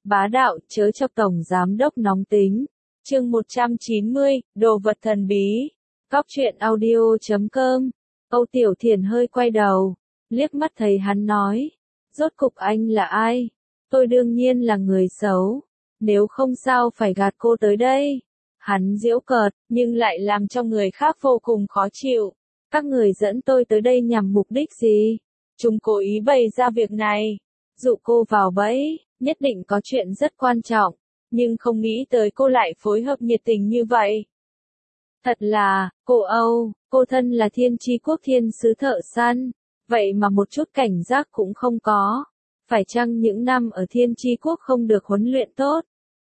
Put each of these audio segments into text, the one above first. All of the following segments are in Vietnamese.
Bá đạo, chớ chọc tổng giám đốc nóng tính. Chương 190, đồ vật thần bí. Cóc truyện audio.com. Âu Tiểu Thiền hơi quay đầu, liếc mắt thấy hắn nói, rốt cục anh là ai? Tôi đương nhiên là người xấu, nếu không sao phải gạt cô tới đây. Hắn giễu cợt, nhưng lại làm cho người khác vô cùng khó chịu. Các người dẫn tôi tới đây nhằm mục đích gì? Chúng cố ý bày ra việc này, dụ cô vào bẫy, nhất định có chuyện rất quan trọng, nhưng không nghĩ tới cô lại phối hợp nhiệt tình như vậy. Thật là, cô Âu, cô thân là thiên tri quốc thiên sứ thợ săn, vậy mà một chút cảnh giác cũng không có. Phải chăng những năm ở thiên tri quốc không được huấn luyện tốt?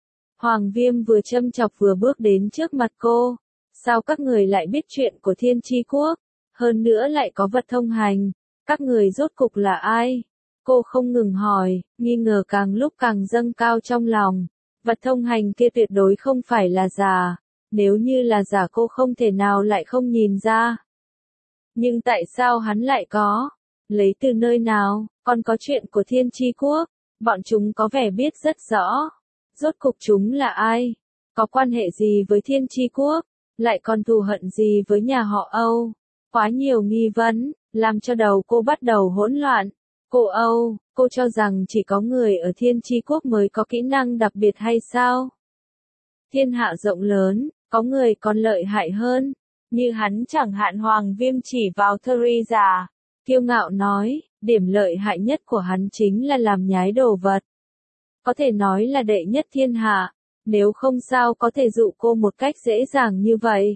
Hoàng Viêm vừa châm chọc vừa bước đến trước mặt cô. Sao các người lại biết chuyện của thiên tri quốc? Hơn nữa lại có vật thông hành. Các người rốt cục là ai? Cô không ngừng hỏi, nghi ngờ càng lúc càng dâng cao trong lòng. Vật thông hành kia tuyệt đối không phải là giả. Nếu như là giả cô không thể nào lại không nhìn ra. Nhưng tại sao hắn lại có? Lấy từ nơi nào? Còn có chuyện của thiên tri quốc. Bọn chúng có vẻ biết rất rõ. Rốt cục chúng là ai? Có quan hệ gì với thiên tri quốc? Lại còn thù hận gì với nhà họ Âu? Quá nhiều nghi vấn, làm cho đầu cô bắt đầu hỗn loạn. Cô Âu, cô cho rằng chỉ có người ở thiên tri quốc mới có kỹ năng đặc biệt hay sao? Thiên hạ rộng lớn, có người còn lợi hại hơn. Như hắn chẳng hạn. Hoàng Viêm chỉ vào Theresa, kiêu ngạo nói, điểm lợi hại nhất của hắn chính là làm nhái đồ vật. Có thể nói là đệ nhất thiên hạ, nếu không sao có thể dụ cô một cách dễ dàng như vậy.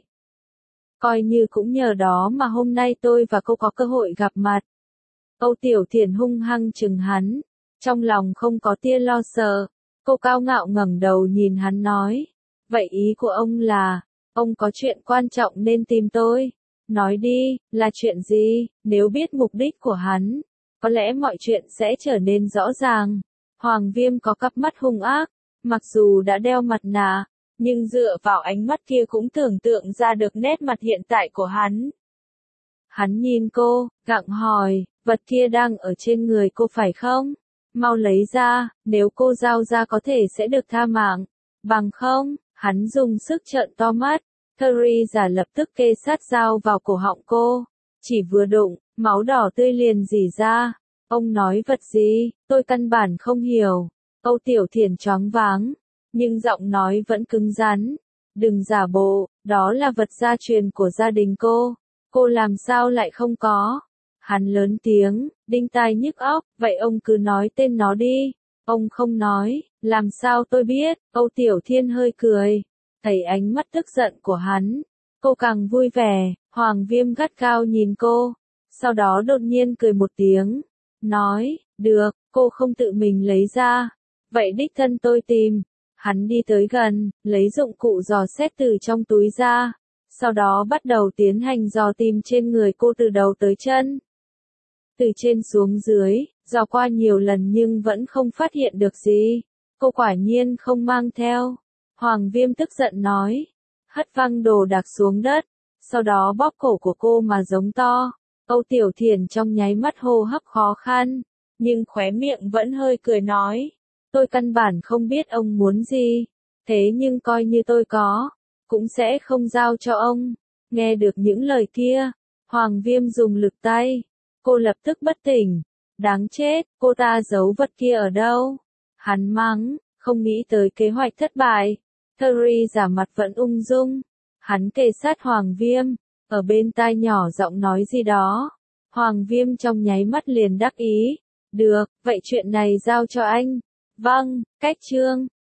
Coi như cũng nhờ đó mà hôm nay tôi và cô có cơ hội gặp mặt. Âu Tiểu Thiền hung hăng chừng hắn, trong lòng không có tia lo sợ. Cô cao ngạo ngẩng đầu nhìn hắn nói, vậy ý của ông là, ông có chuyện quan trọng nên tìm tôi. Nói đi, là chuyện gì? Nếu biết mục đích của hắn, có lẽ mọi chuyện sẽ trở nên rõ ràng. Hoàng Viêm có cặp mắt hung ác, mặc dù đã đeo mặt nạ, nhưng dựa vào ánh mắt kia cũng tưởng tượng ra được nét mặt hiện tại của hắn. Hắn nhìn cô, gặng hỏi, vật kia đang ở trên người cô phải không? Mau lấy ra, nếu cô giao ra có thể sẽ được tha mạng. Bằng không, hắn dùng sức trợn to mắt. Theresa lập tức kê sát dao vào cổ họng cô. Chỉ vừa đụng, máu đỏ tươi liền rỉ ra. Ông nói vật gì? Tôi căn bản không hiểu. Âu Tiểu Thiền choáng váng, nhưng giọng nói vẫn cứng rắn. Đừng giả bộ, đó là vật gia truyền của gia đình cô. Cô làm sao lại không có? Hắn lớn tiếng, đinh tai nhức óc, vậy ông cứ nói tên nó đi. Ông không nói, làm sao tôi biết? Âu Tiểu Thiên hơi cười. Thấy ánh mắt tức giận của hắn, cô càng vui vẻ. Hoàng Viêm gắt gao nhìn cô, sau đó đột nhiên cười một tiếng, nói, được, cô không tự mình lấy ra, vậy đích thân tôi tìm. Hắn đi tới gần, lấy dụng cụ dò xét từ trong túi ra, sau đó bắt đầu tiến hành dò tìm trên người cô từ đầu tới chân. Từ trên xuống dưới, dò qua nhiều lần nhưng vẫn không phát hiện được gì. Cô quả nhiên không mang theo. Hoàng Viêm tức giận nói, hất văng đồ đạc xuống đất, sau đó bóp cổ của cô mà giống to. Âu Tiểu Thiền trong nháy mắt hô hấp khó khăn, nhưng khóe miệng vẫn hơi cười nói, tôi căn bản không biết ông muốn gì, thế nhưng coi như tôi có, cũng sẽ không giao cho ông. Nghe được những lời kia, Hoàng Viêm dùng lực tay, cô lập tức bất tỉnh. Đáng chết, cô ta giấu vật kia ở đâu? Hắn mắng, không nghĩ tới kế hoạch thất bại. Theresa mặt vẫn ung dung. Hắn kề sát Hoàng Viêm, ở bên tai nhỏ giọng nói gì đó. Hoàng Viêm trong nháy mắt liền đắc ý. Được, vậy chuyện này giao cho anh. Vâng, cách chương.